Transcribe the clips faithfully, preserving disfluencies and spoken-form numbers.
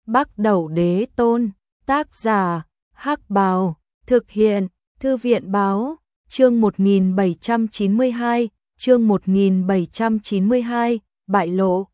Bắc Đẩu Đế Tôn, tác giả, Hắc Bào, thực hiện, Thư viện Báo, chương một nghìn bảy trăm chín mươi hai, chương một nghìn bảy trăm chín mươi hai, bại lộ.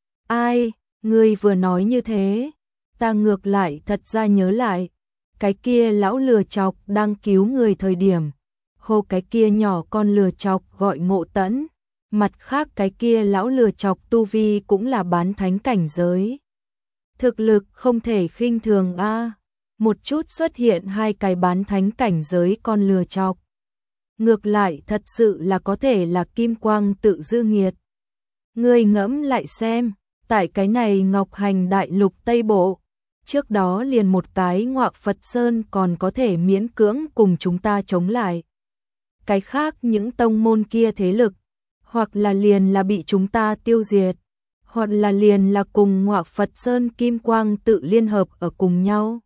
Ai, ngươi vừa nói như thế, ta ngược lại thật ra nhớ lại, cái kia lão lừa chọc đang cứu người thời điểm, hô cái kia nhỏ con lừa chọc gọi Ngộ Tẫn, mặt khác cái kia lão lừa chọc tu vi cũng là bán thánh cảnh giới. Thực lực không thể khinh thường a, một chút xuất hiện hai cái bán thánh cảnh giới con lừa chọc. Ngược lại thật sự là có thể là kim quang tự dư nghiệt. Ngươi ngẫm lại xem, tại cái này Ngọc Hành đại lục Tây Bộ, trước đó liền một cái Ngọa Phật Sơn còn có thể miễn cưỡng cùng chúng ta chống lại. Cái khác những tông môn kia thế lực, hoặc là liền là bị chúng ta tiêu diệt, hoặc là liền là cùng Ngọa Phật Sơn kim quang tự liên hợp ở cùng nhau.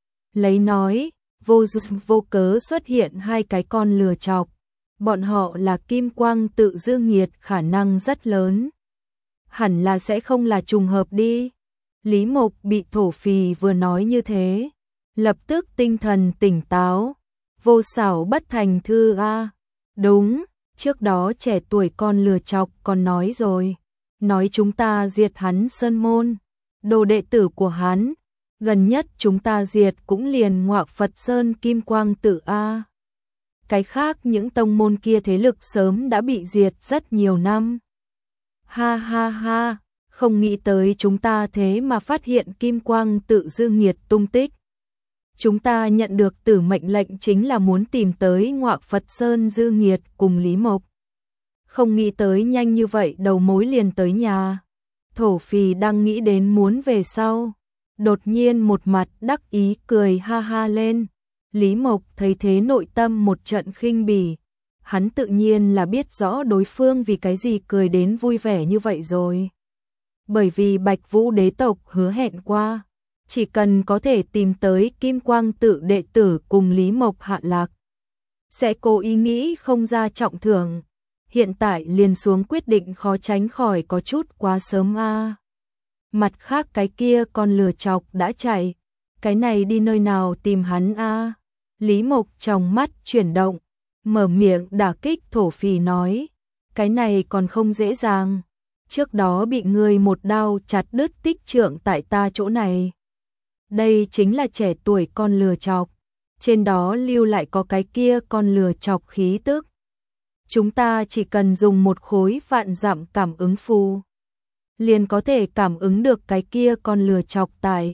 Lấy nói, vô duyên vô cớ xuất hiện hai cái con lừa chọc, bọn họ là kim quang tự dư nghiệt khả năng rất lớn. Hẳn là sẽ không là trùng hợp đi. Lý Mộc bị thổ phì vừa nói như thế, lập tức tinh thần tỉnh táo, vô xảo bất thành thư a. Đúng, trước đó trẻ tuổi con lừa chọc còn nói rồi, nói chúng ta diệt hắn sơn môn, đồ đệ tử của hắn, gần nhất chúng ta diệt cũng liền Ngọa Phật Sơn kim quang tự a. Cái khác những tông môn kia thế lực sớm đã bị diệt rất nhiều năm. Ha ha ha, không nghĩ tới chúng ta thế mà phát hiện kim quang tự dư nghiệt tung tích. Chúng ta nhận được tử mệnh lệnh chính là muốn tìm tới Ngọa Phật Sơn dư nghiệt cùng Lý Mộc. Không nghĩ tới nhanh như vậy đầu mối liền tới nhà. Thổ phì đang nghĩ đến muốn về sau, đột nhiên một mặt đắc ý cười ha ha lên. Lý Mộc thấy thế nội tâm một trận khinh bỉ. Hắn tự nhiên là biết rõ đối phương vì cái gì cười đến vui vẻ như vậy rồi. Bởi vì Bạch Vũ đế tộc hứa hẹn qua, chỉ cần có thể tìm tới kim quang tự đệ tử cùng Lý Mộc hạ lạc, sẽ cố ý nghĩ không ra trọng thưởng. Hiện tại liền xuống quyết định khó tránh khỏi có chút quá sớm a. Mặt khác cái kia con lừa chọc đã chạy, cái này đi nơi nào tìm hắn a? Lý Mộc trong mắt chuyển động, mở miệng đả kích thổ phì nói, cái này còn không dễ dàng, trước đó bị người một đao chặt đứt tích trượng tại ta chỗ này. Đây chính là trẻ tuổi con lừa chọc, trên đó lưu lại có cái kia con lừa chọc khí tức. Chúng ta chỉ cần dùng một khối vạn dặm cảm ứng phù, liền có thể cảm ứng được cái kia con lừa chọc tại.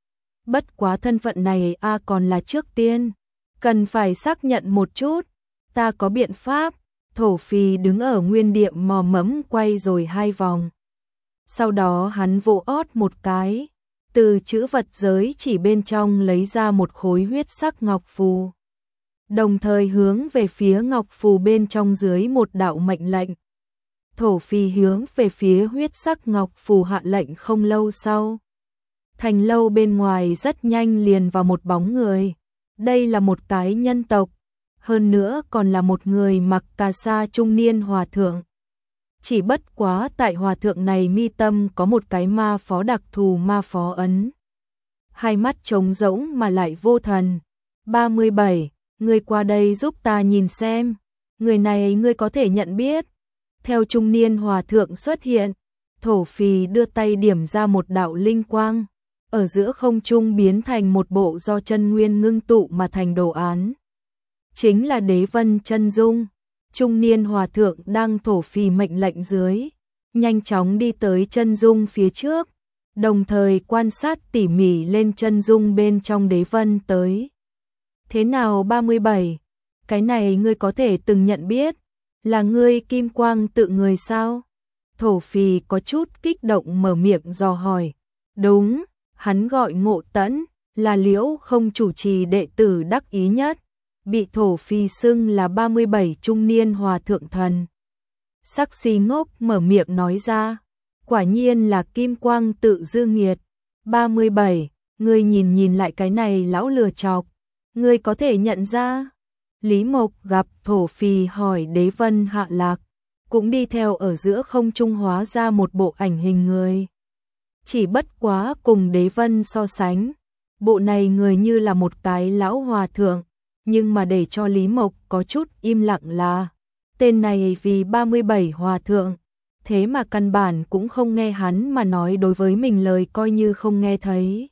Bất quá thân phận này a còn là trước tiên, cần phải xác nhận một chút, ta có biện pháp. Thổ phì đứng ở nguyên địa mò mẫm quay rồi hai vòng. Sau đó hắn vỗ ót một cái, từ chữ vật giới chỉ bên trong lấy ra một khối huyết sắc ngọc phù. Đồng thời hướng về phía ngọc phù bên trong dưới một đạo mệnh lệnh. Thổ phì hướng về phía huyết sắc ngọc phù hạ lệnh không lâu sau. Thành lâu bên ngoài rất nhanh liền vào một bóng người. Đây là một cái nhân tộc, hơn nữa còn là một người mặc cà sa trung niên hòa thượng. Chỉ bất quá tại hòa thượng này mi tâm có một cái ma phó đặc thù ma phó ấn. Hai mắt trống rỗng mà lại vô thần. ba mươi bảy, ngươi qua đây giúp ta nhìn xem, người này ngươi có thể nhận biết. Theo trung niên hòa thượng xuất hiện, thổ phì đưa tay điểm ra một đạo linh quang, ở giữa không trung biến thành một bộ do chân nguyên ngưng tụ mà thành đồ án. Chính là Đế Vân Chân Dung. Trung niên hòa thượng đang thổ phì mệnh lệnh dưới, nhanh chóng đi tới chân dung phía trước, đồng thời quan sát tỉ mỉ lên chân dung bên trong Đế Vân tới. Thế nào ba mươi bảy, cái này ngươi có thể từng nhận biết, là ngươi kim quang tự người sao? Thổ phì có chút kích động mở miệng dò hỏi. Đúng, hắn gọi Ngộ Tẫn, là Liễu Không chủ trì đệ tử đắc ý nhất, bị thổ phì xưng là ba mươi bảy trung niên hòa thượng thần. Sắc si ngốc mở miệng nói ra, quả nhiên là kim quang tự dư nghiệt. ba mươi bảy, ngươi nhìn nhìn lại cái này lão lừa chọc, ngươi có thể nhận ra? Lý Mộc gặp thổ phì hỏi Đế Vân hạ lạc, cũng đi theo ở giữa không trung hóa ra một bộ ảnh hình người. chỉ bất quá cùng Đế Vân so sánh, bộ này người như là một cái lão hòa thượng, nhưng mà để cho Lý Mộc có chút im lặng là, tên này vì ba mươi bảy hòa thượng, thế mà căn bản cũng không nghe hắn mà nói đối với mình lời coi như không nghe thấy.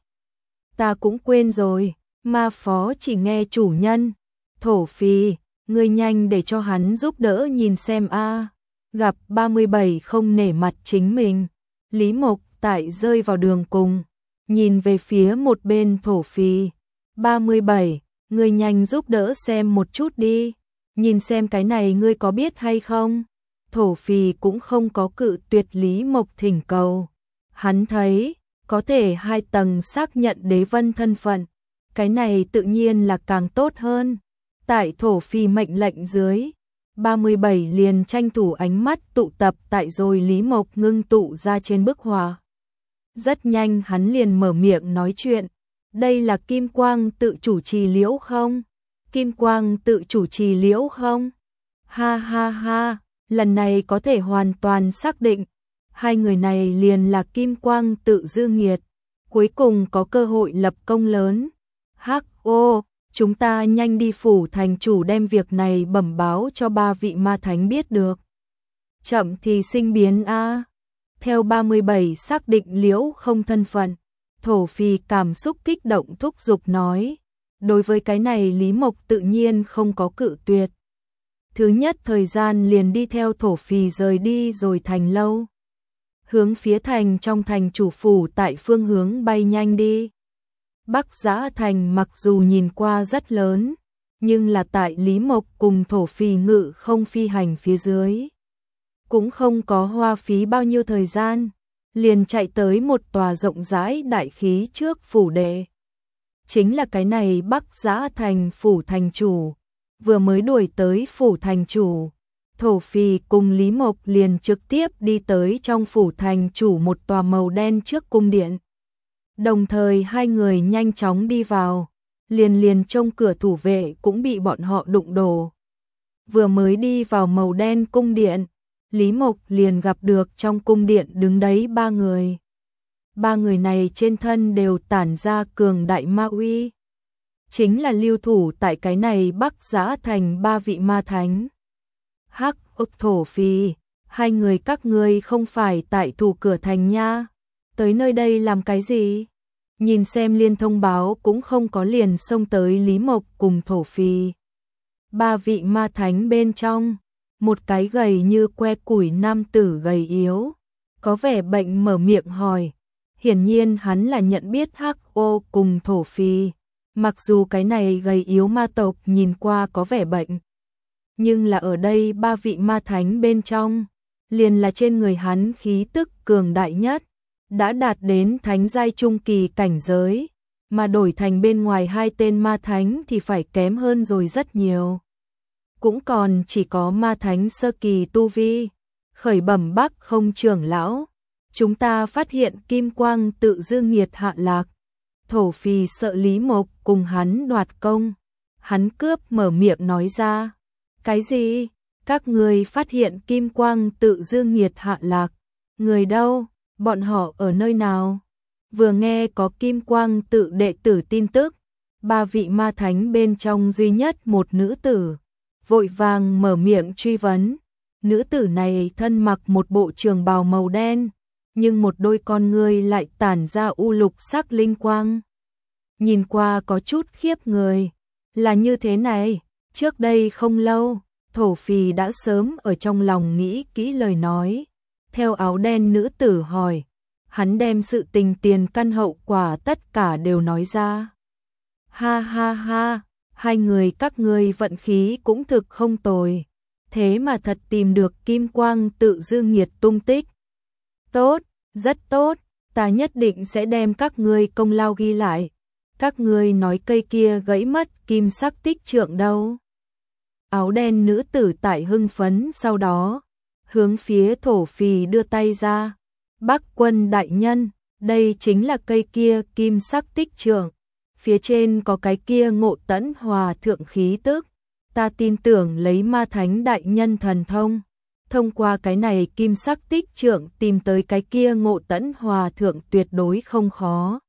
Ta cũng quên rồi, ma phó chỉ nghe chủ nhân. Thổ Phì, ngươi nhanh để cho hắn giúp đỡ nhìn xem a. Gặp ba mươi bảy không nể mặt chính mình, Lý Mộc tại rơi vào đường cùng, nhìn về phía một bên Thổ Phì. ba mươi bảy, ngươi nhanh giúp đỡ xem một chút đi, nhìn xem cái này ngươi có biết hay không. Thổ Phì cũng không có cự tuyệt Lý Mộc thỉnh cầu. Hắn thấy, có thể hai tầng xác nhận Đế Vân thân phận, cái này tự nhiên là càng tốt hơn. Tại Thổ Phì mệnh lệnh dưới, ba mươi bảy liền tranh thủ ánh mắt tụ tập tại rồi Lý Mộc ngưng tụ ra trên bức họa. Rất nhanh hắn liền mở miệng nói chuyện, đây là Kim Quang tự chủ trì liễu không? Kim Quang tự chủ trì liễu không? Ha ha ha, lần này có thể hoàn toàn xác định, hai người này liền là Kim Quang tự dư nghiệt, cuối cùng có cơ hội lập công lớn. Hắc ô, chúng ta nhanh đi phủ thành chủ đem việc này bẩm báo cho ba vị ma thánh biết được. Chậm thì sinh biến a. Theo ba mươi bảy xác định liễu không thân phận, Thổ Phì cảm xúc kích động thúc giục nói. Đối với cái này Lý Mộc tự nhiên không có cự tuyệt. Thứ nhất thời gian liền đi theo Thổ Phì rời đi rồi thành lâu. Hướng phía thành trong thành chủ phủ tại phương hướng bay nhanh đi. Bắc Giã Thành mặc dù nhìn qua rất lớn, nhưng là tại Lý Mộc cùng Thổ Phì ngự không phi hành phía dưới. Cũng không có hoa phí bao nhiêu thời gian, liền chạy tới một tòa rộng rãi đại khí trước phủ đệ. Chính là cái này Bắc Giã Thành phủ thành chủ. Vừa mới đuổi tới phủ thành chủ, Thổ Phì cùng Lý Mộc liền trực tiếp đi tới trong phủ thành chủ một tòa màu đen trước cung điện. Đồng thời hai người nhanh chóng đi vào, liền liền trông cửa thủ vệ cũng bị bọn họ đụng đổ. Vừa mới đi vào màu đen cung điện, Lý Mộc liền gặp được trong cung điện đứng đấy ba người. Ba người này trên thân đều tản ra cường đại ma uy. Chính là lưu thủ tại cái này Bắc Giã Thành ba vị ma thánh. Hắc ức Thổ Phì, hai người các ngươi không phải tại thủ cửa thành nha, tới nơi đây làm cái gì? Nhìn xem liên thông báo cũng không có liền xông tới Lý Mộc cùng Thổ Phì. Ba vị ma thánh bên trong, một cái gầy như que củi nam tử gầy yếu, có vẻ bệnh mở miệng hỏi. Hiển nhiên hắn là nhận biết Hắc ô cùng Thổ Phì. Mặc dù cái này gầy yếu ma tộc nhìn qua có vẻ bệnh, nhưng là ở đây ba vị ma thánh bên trong, liền là trên người hắn khí tức cường đại nhất, đã đạt đến thánh giai trung kỳ cảnh giới, mà đổi thành bên ngoài hai tên ma thánh thì phải kém hơn rồi rất nhiều. Cũng còn chỉ có ma thánh sơ kỳ tu vi. Khởi bẩm Bắc không trưởng lão, chúng ta phát hiện Kim Quang tự dư nghiệt hạ lạc. Thổ Phì sợ Lý Mộc cùng hắn đoạt công, hắn cướp mở miệng nói ra. Cái gì? Các người phát hiện Kim Quang tự dư nghiệt hạ lạc? Người đâu? Bọn họ ở nơi nào? Vừa nghe có Kim Quang tự đệ tử tin tức, ba vị ma thánh bên trong duy nhất một nữ tử, vội vàng mở miệng truy vấn. Nữ tử này thân mặc một bộ trường bào màu đen, nhưng một đôi con ngươi lại tản ra u lục sắc linh quang. Nhìn qua có chút khiếp người. Là như thế này, trước đây không lâu, Thổ Phì đã sớm ở trong lòng nghĩ kỹ lời nói. Theo áo đen nữ tử hỏi, hắn đem sự tình tiền căn hậu quả tất cả đều nói ra. Ha ha ha, hai người các ngươi vận khí cũng thực không tồi. Thế mà thật tìm được Kim Quang tự dư nghiệt tung tích. Tốt, rất tốt, ta nhất định sẽ đem các ngươi công lao ghi lại. Các ngươi nói cây kia gãy mất kim sắc tích trượng đâu? Áo đen nữ tử tại hưng phấn sau đó, hướng phía Thổ Phì đưa tay ra. Bắc quân đại nhân, đây chính là cây kia kim sắc tích trượng. Phía trên có cái kia Ngộ Tẫn hòa thượng khí tức. Ta tin tưởng lấy ma thánh đại nhân thần thông, thông qua cái này kim sắc tích trượng tìm tới cái kia Ngộ Tẫn hòa thượng tuyệt đối không khó.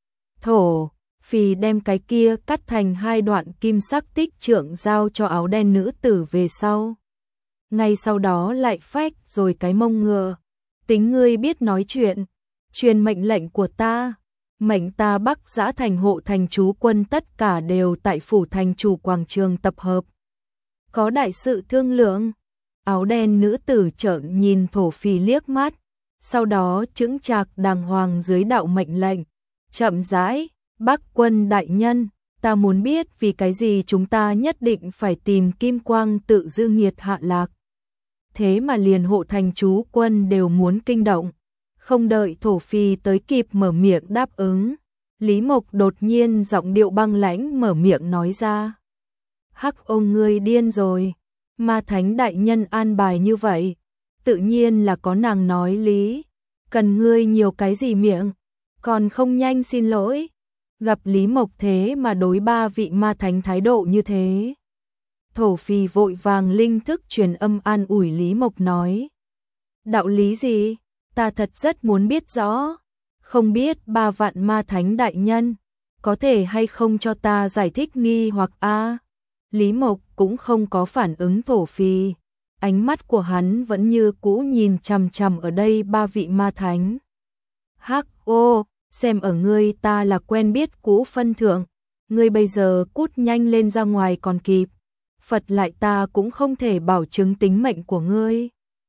Thổ Phì đem cái kia cắt thành hai đoạn kim sắc tích trượng giao cho áo đen nữ tử về sau. Ngay sau đó lại phách rồi cái mông ngựa. Tính ngươi biết nói chuyện, truyền mệnh lệnh của ta. Mệnh ta Bắc Giã thành hộ thành chú quân tất cả đều tại phủ thành chủ quảng trường tập hợp. Có đại sự thương lượng. Áo đen nữ tử trợn nhìn Thổ Phì liếc mắt, sau đó chững chạc đàng hoàng dưới đạo mệnh lệnh, chậm rãi, Bắc quân đại nhân, ta muốn biết vì cái gì chúng ta nhất định phải tìm Kim Quang tự dư nghiệt hạ lạc. Thế mà liền hộ thành chú quân đều muốn kinh động. Không đợi Thổ Phì tới kịp mở miệng đáp ứng, Lý Mộc đột nhiên giọng điệu băng lãnh mở miệng nói ra. Hắc ông ngươi điên rồi, Ma Thánh đại nhân an bài như vậy, tự nhiên là có nàng nói lý, cần ngươi nhiều cái gì miệng, còn không nhanh xin lỗi. Gặp Lý Mộc thế mà đối ba vị Ma Thánh thái độ như thế. Thổ Phì vội vàng linh thức truyền âm an ủi Lý Mộc nói. Đạo lý gì? Ta thật rất muốn biết rõ. Không biết ba vạn Ma Thánh đại nhân, có thể hay không cho ta giải thích nghi hoặc a? Lý Mộc cũng không có phản ứng Thổ Phì. Ánh mắt của hắn vẫn như cũ nhìn chằm chằm ở đây ba vị Ma Thánh. Hắc ô, xem ở ngươi ta là quen biết cũ phân thượng. Ngươi bây giờ cút nhanh lên ra ngoài còn kịp. Phật lại ta cũng không thể bảo chứng tính mệnh của ngươi.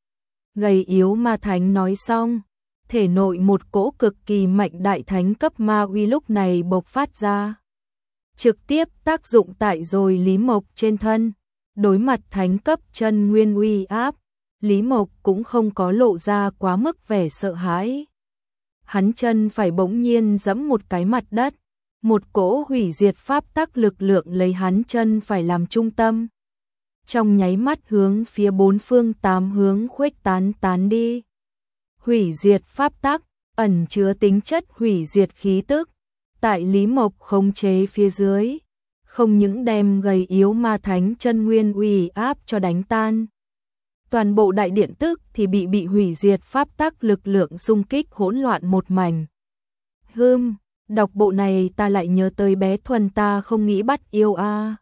Gầy yếu Ma Thánh nói xong, thể nội một cỗ cực kỳ mạnh đại thánh cấp ma uy lúc này bộc phát ra. Trực tiếp tác dụng tại rồi Lý Mộc trên thân. Đối mặt thánh cấp chân nguyên uy áp, Lý Mộc cũng không có lộ ra quá mức vẻ sợ hãi. Hắn chân phải bỗng nhiên giẫm một cái mặt đất, một cỗ hủy diệt pháp tắc lực lượng lấy hắn chân phải làm trung tâm. Trong nháy mắt hướng phía bốn phương tám hướng khuếch tán tán đi. Hủy diệt pháp tắc, ẩn chứa tính chất hủy diệt khí tức, tại Lý Mộc khống chế phía dưới, không những đem gầy yếu Ma Thánh chân nguyên uy áp cho đánh tan. Toàn bộ đại điện tức thì bị bị hủy diệt pháp tắc lực lượng xung kích hỗn loạn một mảnh. Hừm, đọc bộ này ta lại nhớ tới bé Thuần ta không nghĩ bắt yêu a.